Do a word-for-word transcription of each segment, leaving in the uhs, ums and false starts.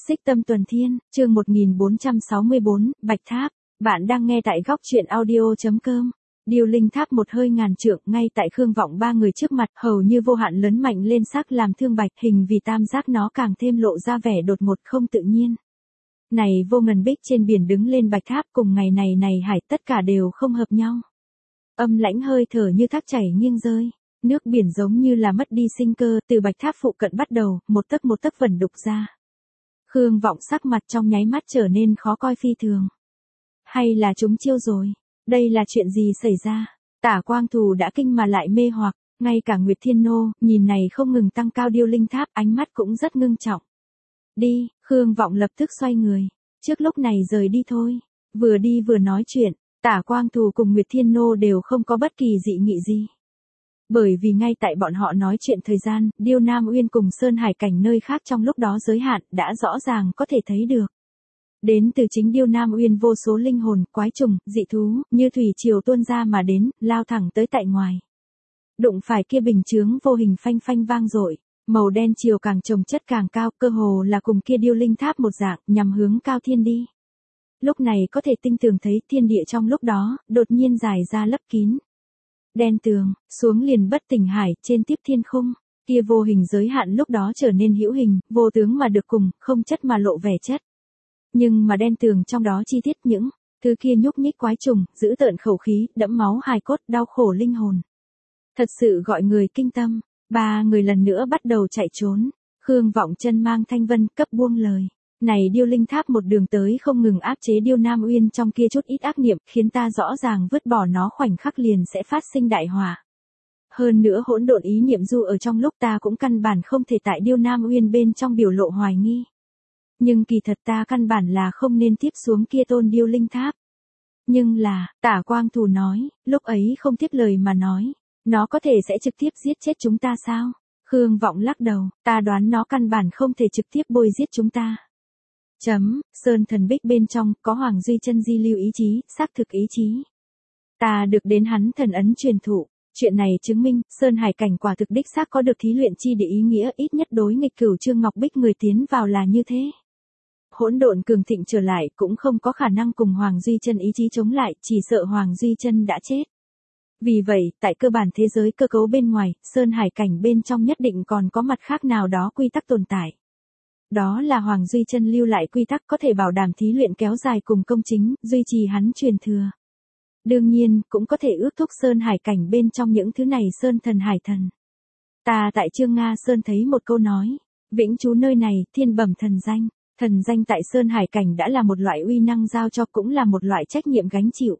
Xích Tâm Tuần Thiên, chương một nghìn bốn trăm sáu mươi bốn, Bạch Tháp. Bạn đang nghe tại góc truyện audio chấm com. Điêu linh tháp một hơi ngàn trượng ngay tại Khương Vọng ba người trước mặt, hầu như vô hạn lớn mạnh lên sắc làm thương bạch, hình vì tam giác nó càng thêm lộ ra vẻ đột ngột không tự nhiên. Này vô ngần bích trên biển đứng lên Bạch Tháp, cùng ngày này này hải tất cả đều không hợp nhau. Âm lãnh hơi thở như thác chảy nghiêng rơi, nước biển giống như là mất đi sinh cơ, từ Bạch Tháp phụ cận bắt đầu, một tấc một tấc vẩn đục ra. Khương Vọng sắc mặt trong nháy mắt trở nên khó coi phi thường. Hay là chúng chiêu rồi? Đây là chuyện gì xảy ra? Tả Quang Thù đã kinh mà lại mê hoặc, ngay cả Nguyệt Thiên Nô, nhìn này không ngừng tăng cao điêu linh tháp, ánh mắt cũng rất ngưng trọng. Đi, Khương Vọng lập tức xoay người. Trước lúc này rời đi thôi. Vừa đi vừa nói chuyện, Tả Quang Thù cùng Nguyệt Thiên Nô đều không có bất kỳ dị nghị gì. Bởi vì ngay tại bọn họ nói chuyện thời gian, Điêu Nam Uyên cùng Sơn Hải cảnh nơi khác trong lúc đó giới hạn, đã rõ ràng có thể thấy được. Đến từ chính Điêu Nam Uyên vô số linh hồn, quái trùng, dị thú, như thủy triều tuôn ra mà đến, lao thẳng tới tại ngoài. Đụng phải kia bình chướng vô hình phanh phanh vang dội, màu đen chiều càng chồng chất càng cao, cơ hồ là cùng kia điêu linh tháp một dạng, nhằm hướng cao thiên đi. Lúc này có thể tinh tường thấy thiên địa trong lúc đó, đột nhiên dài ra lấp kín. Đen tường, xuống liền bất tỉnh hải, trên tiếp thiên khung, kia vô hình giới hạn lúc đó trở nên hữu hình, vô tướng mà được cùng, không chất mà lộ vẻ chất. Nhưng mà đen tường trong đó chi tiết những thứ kia nhúc nhích quái trùng, giữ tợn khẩu khí, đẫm máu hài cốt, đau khổ linh hồn. Thật sự gọi người kinh tâm. Ba người lần nữa bắt đầu chạy trốn. Khương Vọng chân mang thanh vân cấp buông lời. Này điêu linh tháp một đường tới không ngừng áp chế Điêu Nam Uyên trong kia chút ít ác niệm, khiến ta rõ ràng vứt bỏ nó khoảnh khắc liền sẽ phát sinh đại hỏa. Hơn nữa hỗn độn ý niệm du ở trong lúc ta cũng căn bản không thể tại Điêu Nam Uyên bên trong biểu lộ hoài nghi. Nhưng kỳ thật ta căn bản là không nên tiếp xuống kia tôn điêu linh tháp. Nhưng là, Tả Quang Thù nói, lúc ấy không tiếp lời mà nói, nó có thể sẽ trực tiếp giết chết chúng ta sao? Khương Vọng lắc đầu, ta đoán nó căn bản không thể trực tiếp bôi giết chúng ta. Chấm, Sơn Thần Bích bên trong, có Hoàng Duy Chân di lưu ý chí, xác thực ý chí. Ta được đến hắn thần ấn truyền thụ, chuyện này chứng minh, Sơn Hải cảnh quả thực đích xác có được thí luyện chi để ý nghĩa, ít nhất đối nghịch Cửu Trương Ngọc Bích người tiến vào là như thế. Hỗn độn cường thịnh trở lại cũng không có khả năng cùng Hoàng Duy Chân ý chí chống lại, chỉ sợ Hoàng Duy Chân đã chết. Vì vậy, tại cơ bản thế giới cơ cấu bên ngoài, Sơn Hải cảnh bên trong nhất định còn có mặt khác nào đó quy tắc tồn tại. Đó là Hoàng Duy Chân lưu lại quy tắc có thể bảo đảm thí luyện kéo dài cùng công chính, duy trì hắn truyền thừa. Đương nhiên, cũng có thể ước thúc Sơn Hải cảnh bên trong những thứ này Sơn Thần Hải Thần. Ta tại Trương Nga Sơn thấy một câu nói, vĩnh trú nơi này, thiên bẩm thần danh. Thần danh tại Sơn Hải cảnh đã là một loại uy năng giao cho, cũng là một loại trách nhiệm gánh chịu.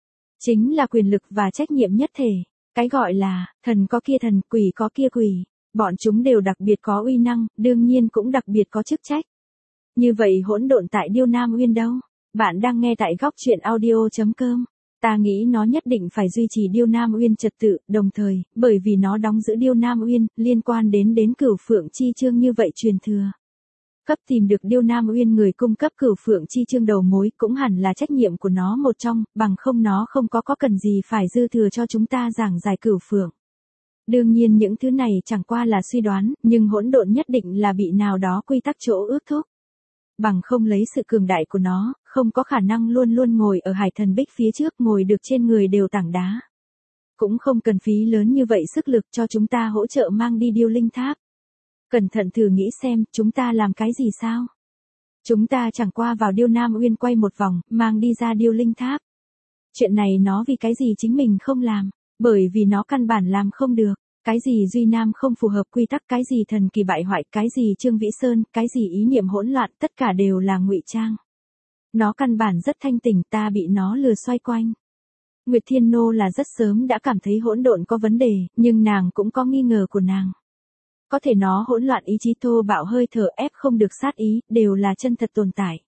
Chính là quyền lực và trách nhiệm nhất thể. Cái gọi là, thần có kia thần, quỷ có kia quỷ. Bọn chúng đều đặc biệt có uy năng, đương nhiên cũng đặc biệt có chức trách. Như vậy hỗn độn tại Điêu Nam Uyên đâu? Bạn đang nghe tại góc truyện audio chấm com. Ta nghĩ nó nhất định phải duy trì Điêu Nam Uyên trật tự, đồng thời, bởi vì nó đóng giữ Điêu Nam Uyên, liên quan đến đến Cửu Phượng Chi Chương như vậy truyền thừa. Cấp tìm được Điêu Nam Uyên người cung cấp Cửu Phượng Chi Chương đầu mối cũng hẳn là trách nhiệm của nó một trong, bằng không nó không có có cần gì phải dư thừa cho chúng ta giảng giải Cửu Phượng. Đương nhiên những thứ này chẳng qua là suy đoán, nhưng hỗn độn nhất định là bị nào đó quy tắc chỗ ước thúc. Bằng không lấy sự cường đại của nó, không có khả năng luôn luôn ngồi ở Hải Thần Bích phía trước, ngồi được trên người đều tảng đá. Cũng không cần phí lớn như vậy sức lực cho chúng ta hỗ trợ mang đi điêu linh tháp. Cẩn thận thử nghĩ xem, chúng ta làm cái gì sao? Chúng ta chẳng qua vào Điêu Nam Uyên quay một vòng, mang đi ra điêu linh tháp. Chuyện này nó vì cái gì chính mình không làm? Bởi vì nó căn bản làm không được. Cái gì Duy Nam không phù hợp quy tắc, cái gì thần kỳ bại hoại, cái gì Trương Vĩ Sơn, cái gì ý niệm hỗn loạn, tất cả đều là ngụy trang. Nó căn bản rất thanh tỉnh, ta bị nó lừa xoay quanh. Nguyệt Thiên Nô là rất sớm đã cảm thấy hỗn độn có vấn đề, nhưng nàng cũng có nghi ngờ của nàng. Có thể nó hỗn loạn ý chí thô bạo hơi thở ép không được sát ý, đều là chân thật tồn tại.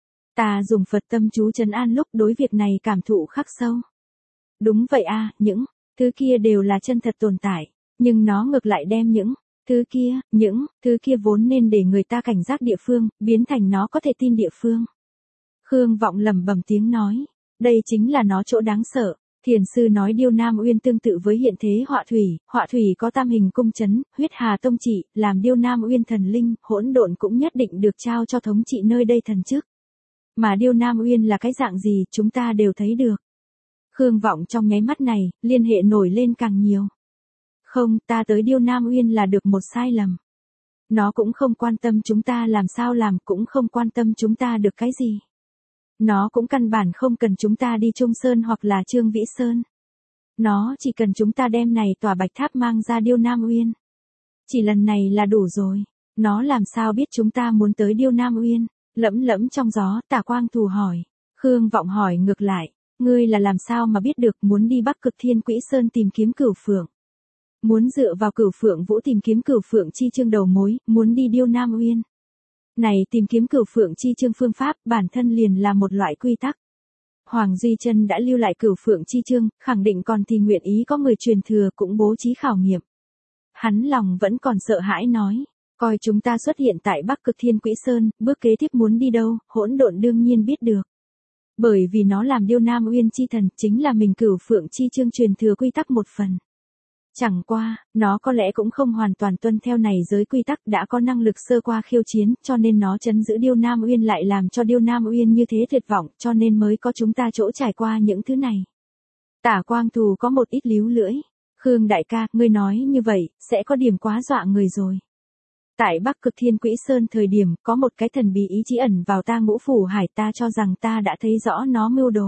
Ta dùng Phật tâm chú trấn an lúc đối việc này cảm thụ khắc sâu. Đúng vậy a, những thứ kia đều là chân thật tồn tại, nhưng nó ngược lại đem những thứ kia, những thứ kia vốn nên để người ta cảnh giác địa phương, biến thành nó có thể tin địa phương. Khương Vọng lẩm bẩm tiếng nói, đây chính là nó chỗ đáng sợ. Thiền sư nói Điêu Nam Uyên tương tự với hiện thế họa thủy, họa thủy có tam hình cung chấn, huyết hà tông trị, làm Điêu Nam Uyên thần linh, hỗn độn cũng nhất định được trao cho thống trị nơi đây thần chức. Mà Điêu Nam Uyên là cái dạng gì, chúng ta đều thấy được. Khương Vọng trong nháy mắt này, liên hệ nổi lên càng nhiều. Không, ta tới Điêu Nam Uyên là được một sai lầm. Nó cũng không quan tâm chúng ta làm sao làm, cũng không quan tâm chúng ta được cái gì. Nó cũng căn bản không cần chúng ta đi Trung Sơn hoặc là Trương Vĩ Sơn. Nó chỉ cần chúng ta đem này tòa bạch tháp mang ra Điêu Nam Uyên. Chỉ lần này là đủ rồi. Nó làm sao biết chúng ta muốn tới Điêu Nam Uyên? Lẫm lẫm trong gió, Tả Quang Thù hỏi. Khương Vọng hỏi ngược lại. Ngươi là làm sao mà biết được muốn đi Bắc Cực Thiên Quỹ Sơn tìm kiếm Cửu Phượng? Muốn dựa vào Cửu Phượng Vũ tìm kiếm Cửu Phượng chi chương đầu mối, muốn đi Điêu Nam Uyên. Này tìm kiếm Cửu Phượng chi chương phương pháp bản thân liền là một loại quy tắc. Hoàng Duy Chân đã lưu lại Cửu Phượng chi chương, khẳng định còn thì nguyện ý có người truyền thừa cũng bố trí khảo nghiệm. Hắn lòng vẫn còn sợ hãi nói, coi chúng ta xuất hiện tại Bắc Cực Thiên Quỹ Sơn, bước kế tiếp muốn đi đâu, hỗn độn đương nhiên biết được. Bởi vì nó làm Điêu Nam Uyên chi thần, chính là mình Cửu Phượng chi chương truyền thừa quy tắc một phần. Chẳng qua, nó có lẽ cũng không hoàn toàn tuân theo này giới quy tắc, đã có năng lực sơ qua khiêu chiến, cho nên nó trấn giữ Điêu Nam Uyên lại làm cho Điêu Nam Uyên như thế tuyệt vọng, cho nên mới có chúng ta chỗ trải qua những thứ này. Tả Quang Thù có một ít líu lưỡi. Khương đại ca, ngươi nói như vậy, sẽ có điểm quá dọa người rồi. Tại Bắc Cực Thiên Quỹ Sơn thời điểm, có một cái thần bí ý chí ẩn vào ta Ngũ Phủ Hải, ta cho rằng ta đã thấy rõ nó mưu đồ.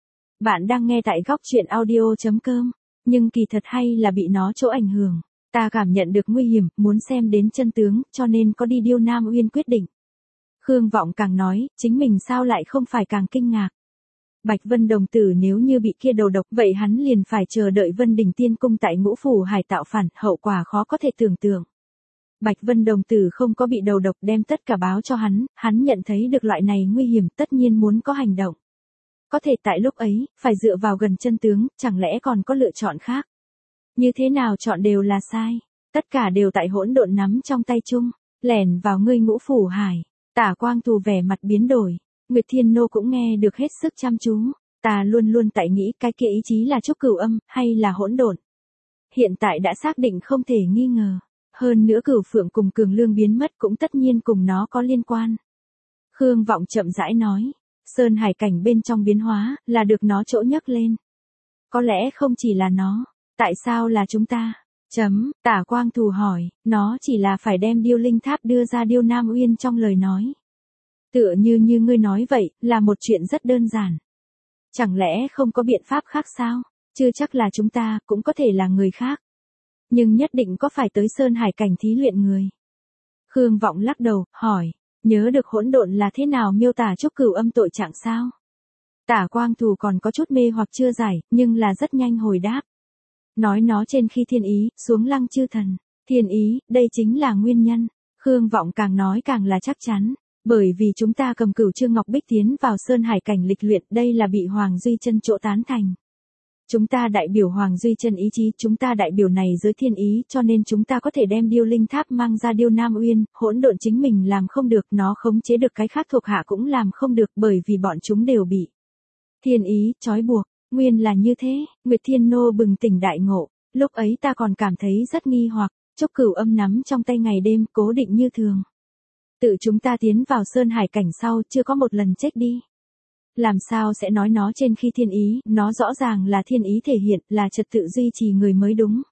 Bạn đang nghe tại góc truyện audio chấm com. Nhưng kỳ thật hay là bị nó chỗ ảnh hưởng. Ta cảm nhận được nguy hiểm, muốn xem đến chân tướng, cho nên có đi Điêu Nam Uyên quyết định. Khương Vọng càng nói, chính mình sao lại không phải càng kinh ngạc. Bạch Vân Đồng Tử nếu như bị kia đầu độc, vậy hắn liền phải chờ đợi Vân Đình Tiên Cung tại Ngũ Phủ Hải tạo phản, hậu quả khó có thể tưởng tượng. Bạch Vân Đồng Tử không có bị đầu độc đem tất cả báo cho hắn, hắn nhận thấy được loại này nguy hiểm tất nhiên muốn có hành động. Có thể tại lúc ấy, phải dựa vào gần chân tướng, chẳng lẽ còn có lựa chọn khác. Như thế nào chọn đều là sai. Tất cả đều tại hỗn độn nắm trong tay chung, lẻn vào ngươi Ngũ Phủ Hải. Tả Quang Thù vẻ mặt biến đổi. Nguyệt Thiên Nô cũng nghe được hết sức chăm chú. Ta luôn luôn tại nghĩ cái kia ý chí là Trúc Cửu Âm, hay là hỗn độn. Hiện tại đã xác định không thể nghi ngờ. Hơn nữa Cửu Phượng cùng Cường Lương biến mất cũng tất nhiên cùng nó có liên quan. Khương Vọng chậm rãi nói. Sơn hải cảnh bên trong biến hóa, là được nó chỗ nhấc lên. Có lẽ không chỉ là nó. Tại sao là chúng ta? Chấm, Tả Quang Thù hỏi, nó chỉ là phải đem Điêu Linh Tháp đưa ra Điêu Nam Uyên trong lời nói. Tựa như như ngươi nói vậy, là một chuyện rất đơn giản. Chẳng lẽ không có biện pháp khác sao? Chưa chắc là chúng ta, cũng có thể là người khác. Nhưng nhất định có phải tới Sơn hải cảnh thí luyện người. Khương Vọng lắc đầu, hỏi. Nhớ được hỗn độn là thế nào miêu tả Trúc Cửu Âm tội trạng sao? Tả Quang Thù còn có chút mê hoặc chưa giải, nhưng là rất nhanh hồi đáp. Nói nó trên khi thiên ý, xuống lăng chư thần. Thiên ý, đây chính là nguyên nhân. Khương Vọng càng nói càng là chắc chắn. Bởi vì chúng ta cầm Cửu Trương Ngọc Bích tiến vào Sơn hải cảnh lịch luyện, đây là bị Hoàng Duy Chân chỗ tán thành. Chúng ta đại biểu Hoàng Duy Chân ý chí, chúng ta đại biểu này giới thiên ý, cho nên chúng ta có thể đem Điêu Linh Tháp mang ra Điêu Nam Uyên, hỗn độn chính mình làm không được, nó khống chế được cái khác thuộc hạ cũng làm không được, bởi vì bọn chúng đều bị thiên ý trói buộc. Nguyên là như thế. Nguyệt Thiên Nô bừng tỉnh đại ngộ. Lúc ấy ta còn cảm thấy rất nghi hoặc. Trúc Cửu Âm nắm trong tay ngày đêm, cố định như thường. Tự chúng ta tiến vào Sơn hải cảnh sau, chưa có một lần chết đi. Làm sao sẽ nói nó trên khi thiên ý, nó rõ ràng là thiên ý thể hiện, là trật tự duy trì người mới đúng.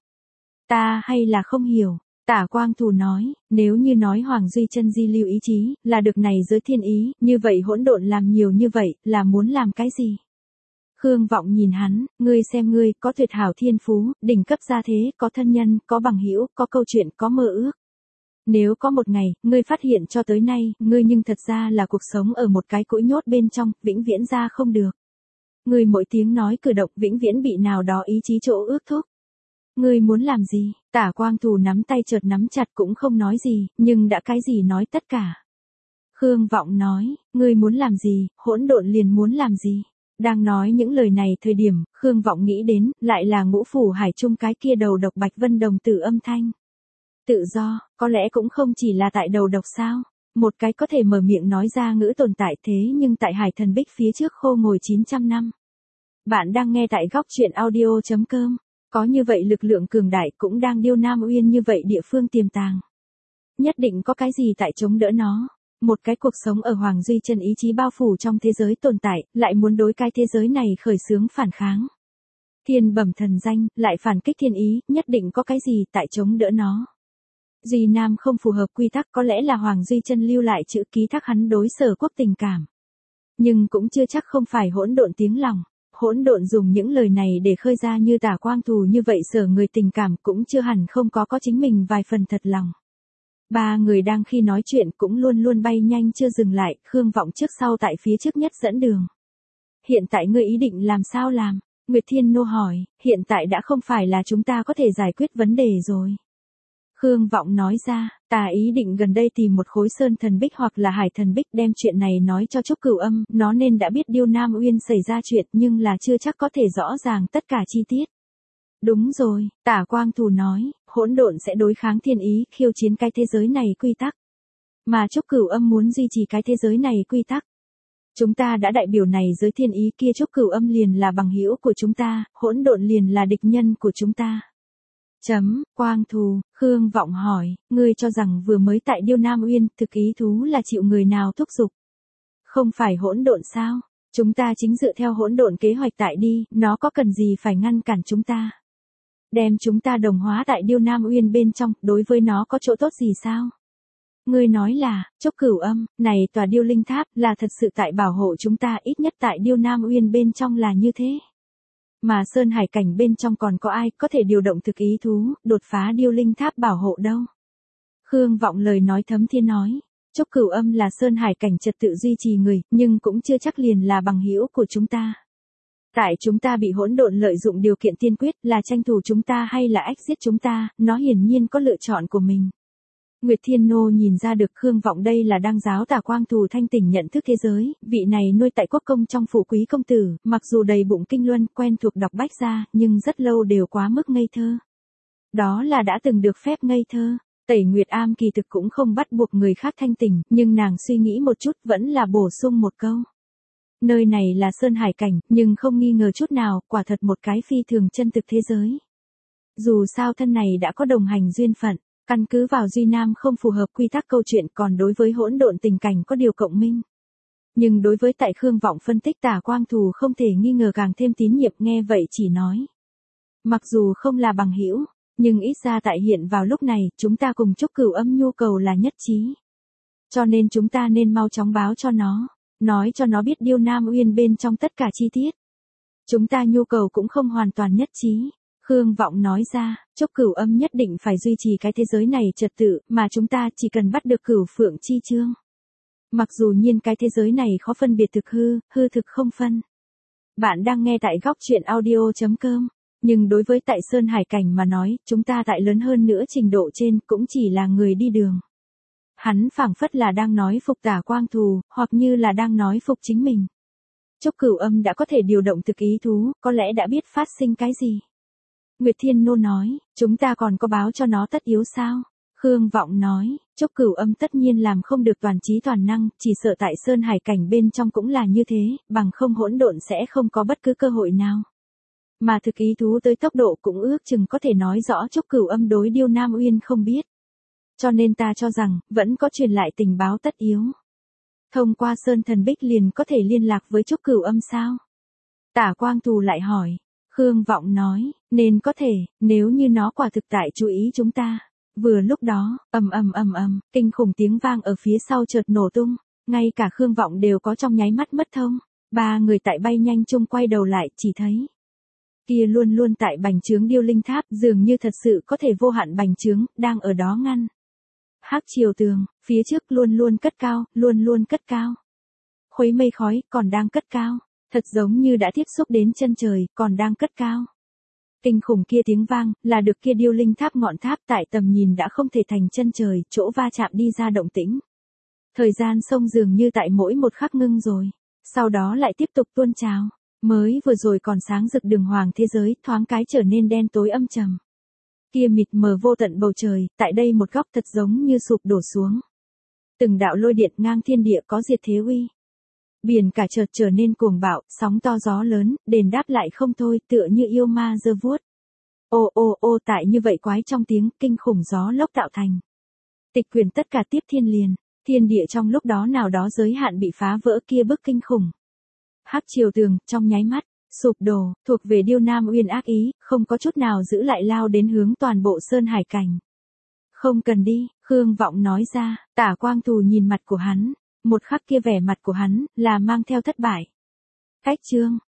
Ta hay là không hiểu. Tả Quang Thù nói, nếu như nói Hoàng Duy Chân di lưu ý chí, là được này giới thiên ý, như vậy hỗn độn làm nhiều như vậy, là muốn làm cái gì? Khương Vọng nhìn hắn, ngươi xem ngươi, có tuyệt hảo thiên phú, đỉnh cấp gia thế, có thân nhân, có bằng hữu, có câu chuyện, có mơ ước. Nếu có một ngày, ngươi phát hiện cho tới nay, ngươi nhưng thật ra là cuộc sống ở một cái cũi nhốt bên trong, vĩnh viễn ra không được. Ngươi mỗi tiếng nói cử động vĩnh viễn bị nào đó ý chí chỗ ước thúc. Ngươi muốn làm gì? Tả Quang Thù nắm tay chợt nắm chặt cũng không nói gì, nhưng đã cái gì nói tất cả. Khương Vọng nói, ngươi muốn làm gì, hỗn độn liền muốn làm gì. Đang nói những lời này thời điểm, Khương Vọng nghĩ đến, lại là Ngũ Phủ Hải chung cái kia đầu độc Bạch Vân Đồng Tử âm thanh. Tự do, có lẽ cũng không chỉ là tại đầu độc sao. Một cái có thể mở miệng nói ra ngữ tồn tại thế nhưng tại Hải Thần Bích phía trước khô ngồi chín trăm năm. Bạn đang nghe tại góc chuyện audio chấm com. Có như vậy lực lượng cường đại cũng đang điêu Nam Uyên như vậy địa phương tiềm tàng. Nhất định có cái gì tại chống đỡ nó. Một cái cuộc sống ở Hoàng Duy Chân ý chí bao phủ trong thế giới tồn tại, lại muốn đối cái thế giới này khởi xướng phản kháng. Thiên bẩm thần danh, lại phản kích thiên ý, nhất định có cái gì tại chống đỡ nó. Duy Nam không phù hợp quy tắc, có lẽ là Hoàng Duy Chân lưu lại chữ ký thác hắn đối Sở Quốc tình cảm. Nhưng cũng chưa chắc không phải hỗn độn tiếng lòng. Hỗn độn dùng những lời này để khơi ra như Tả Quang Thù như vậy Sở người tình cảm cũng chưa hẳn không có có chính mình vài phần thật lòng. Ba người đang khi nói chuyện cũng luôn luôn bay nhanh chưa dừng lại, Khương Vọng trước sau tại phía trước nhất dẫn đường. Hiện tại ngươi ý định làm sao làm? Nguyệt Thiên Nô hỏi, hiện tại đã không phải là chúng ta có thể giải quyết vấn đề rồi. Khương Vọng nói ra, ta ý định gần đây tìm một khối sơn thần bích hoặc là hải thần bích đem chuyện này nói cho Trúc Cửu Âm, nó nên đã biết điêu Nam Uyên xảy ra chuyện nhưng là chưa chắc có thể rõ ràng tất cả chi tiết. Đúng rồi, Tả Quang Thù nói, hỗn độn sẽ đối kháng thiên ý, khiêu chiến cái thế giới này quy tắc. Mà Trúc Cửu Âm muốn duy trì cái thế giới này quy tắc. Chúng ta đã đại biểu này giới thiên ý kia, Trúc Cửu Âm liền là bằng hữu của chúng ta, hỗn độn liền là địch nhân của chúng ta. Chấm, Quang Thù, Khương Vọng hỏi, ngươi cho rằng vừa mới tại điêu Nam Uyên, thực ý thú là chịu người nào thúc giục? Không phải hỗn độn sao? Chúng ta chính dựa theo hỗn độn kế hoạch tại đi, nó có cần gì phải ngăn cản chúng ta? Đem chúng ta đồng hóa tại điêu Nam Uyên bên trong, đối với nó có chỗ tốt gì sao? Ngươi nói là, Trúc Cửu Âm, này tòa điêu linh tháp là thật sự tại bảo hộ chúng ta, ít nhất tại điêu Nam Uyên bên trong là như thế. Mà Sơn Hải cảnh bên trong còn có ai có thể điều động thực ý thú, đột phá điêu linh tháp bảo hộ đâu? Khương Vọng lời nói thấm thiên nói, Trúc Cửu Âm là Sơn Hải cảnh trật tự duy trì người, nhưng cũng chưa chắc liền là bằng hữu của chúng ta. Tại chúng ta bị hỗn độn lợi dụng điều kiện tiên quyết là tranh thủ chúng ta hay là ách giết chúng ta, nó hiển nhiên có lựa chọn của mình. Nguyệt Thiên Nô nhìn ra được Khương Vọng đây là đang giáo Tả Quang Thù thanh tỉnh nhận thức thế giới, vị này nuôi tại quốc công trong phủ quý công tử, mặc dù đầy bụng kinh luân, quen thuộc đọc bách gia, nhưng rất lâu đều quá mức ngây thơ. Đó là đã từng được phép ngây thơ. Tẩy Nguyệt Am kỳ thực cũng không bắt buộc người khác thanh tỉnh, nhưng nàng suy nghĩ một chút vẫn là bổ sung một câu. Nơi này là Sơn Hải cảnh, nhưng không nghi ngờ chút nào, quả thật một cái phi thường chân thực thế giới. Dù sao thân này đã có đồng hành duyên phận. Căn cứ vào Duy Nam không phù hợp quy tắc câu chuyện, còn đối với hỗn độn tình cảnh có điều cộng minh. Nhưng đối với tại Khương Vọng phân tích, Tả Quang Thù không thể nghi ngờ càng thêm tín nhiệm, nghe vậy chỉ nói. Mặc dù không là bằng hữu, nhưng ít ra tại hiện vào lúc này, chúng ta cùng Trúc Cửu Âm nhu cầu là nhất trí. Cho nên chúng ta nên mau chóng báo cho nó, nói cho nó biết điêu Nam Uyên bên trong tất cả chi tiết. Chúng ta nhu cầu cũng không hoàn toàn nhất trí. Khương Vọng nói ra, Trúc Cửu Âm nhất định phải duy trì cái thế giới này trật tự, mà chúng ta chỉ cần bắt được Cửu Phượng chi chương. Mặc dù nhiên cái thế giới này khó phân biệt thực hư, hư thực không phân. Bạn đang nghe tại góc chuyện audio chấm com, nhưng đối với tại Sơn Hải cảnh mà nói, chúng ta tại lớn hơn nữa trình độ trên cũng chỉ là người đi đường. Hắn phảng phất là đang nói phục Tả Quang Thù, hoặc như là đang nói phục chính mình. Trúc Cửu Âm đã có thể điều động thực ý thú, có lẽ đã biết phát sinh cái gì. Nguyệt Thiên Nô nói, chúng ta còn có báo cho nó tất yếu sao? Khương Vọng nói, Trúc Cửu Âm tất nhiên làm không được toàn trí toàn năng, chỉ sợ tại Sơn Hải cảnh bên trong cũng là như thế, bằng không hỗn độn sẽ không có bất cứ cơ hội nào. Mà thực ý thú tới tốc độ cũng ước chừng có thể nói rõ Trúc Cửu Âm đối điêu Nam Uyên không biết. Cho nên ta cho rằng, vẫn có truyền lại tình báo tất yếu. Thông qua Sơn Thần Bích liền có thể liên lạc với Trúc Cửu Âm sao? Tả Quang Thù lại hỏi. Khương Vọng nói, nên có thể, nếu như nó quả thực tại chú ý chúng ta. Vừa lúc đó, ầm ầm ầm ầm, kinh khủng tiếng vang ở phía sau chợt nổ tung, ngay cả Khương Vọng đều có trong nháy mắt mất thông. Ba người tại bay nhanh chung quay đầu lại, chỉ thấy kia luôn luôn tại bành trướng điêu linh tháp, dường như thật sự có thể vô hạn bành trướng, đang ở đó ngăn. Hắc triều tường, phía trước luôn luôn cất cao, luôn luôn cất cao. Khuấy mây khói, còn đang cất cao. Thật giống như đã tiếp xúc đến chân trời, còn đang cất cao. Kinh khủng kia tiếng vang, là được kia điêu linh tháp ngọn tháp tại tầm nhìn đã không thể thành chân trời, chỗ va chạm đi ra động tĩnh. Thời gian sông dường như tại mỗi một khắc ngưng rồi, sau đó lại tiếp tục tuôn trào. Mới vừa rồi còn sáng rực đường hoàng thế giới, thoáng cái trở nên đen tối âm trầm. Kia mịt mờ vô tận bầu trời, tại đây một góc thật giống như sụp đổ xuống. Từng đạo lôi điện ngang thiên địa có diệt thế uy. Biển cả chợt trở nên cuồng bạo, sóng to gió lớn, đền đáp lại không thôi, tựa như yêu ma giơ vuốt. Ô ô ô tại như vậy quái trong tiếng kinh khủng gió lốc tạo thành. Tịch quyển tất cả tiếp thiên liền, thiên địa trong lúc đó nào đó giới hạn bị phá vỡ kia bức kinh khủng. Hắc triều tường, trong nháy mắt, sụp đổ, thuộc về Điêu Nam Uyên ác ý, không có chút nào giữ lại lao đến hướng toàn bộ sơn hải cảnh. Không cần đi, Khương Vọng nói ra, Tả Quang Thù nhìn mặt của hắn, một khắc kia vẻ mặt của hắn, là mang theo thất bại. Cách chương.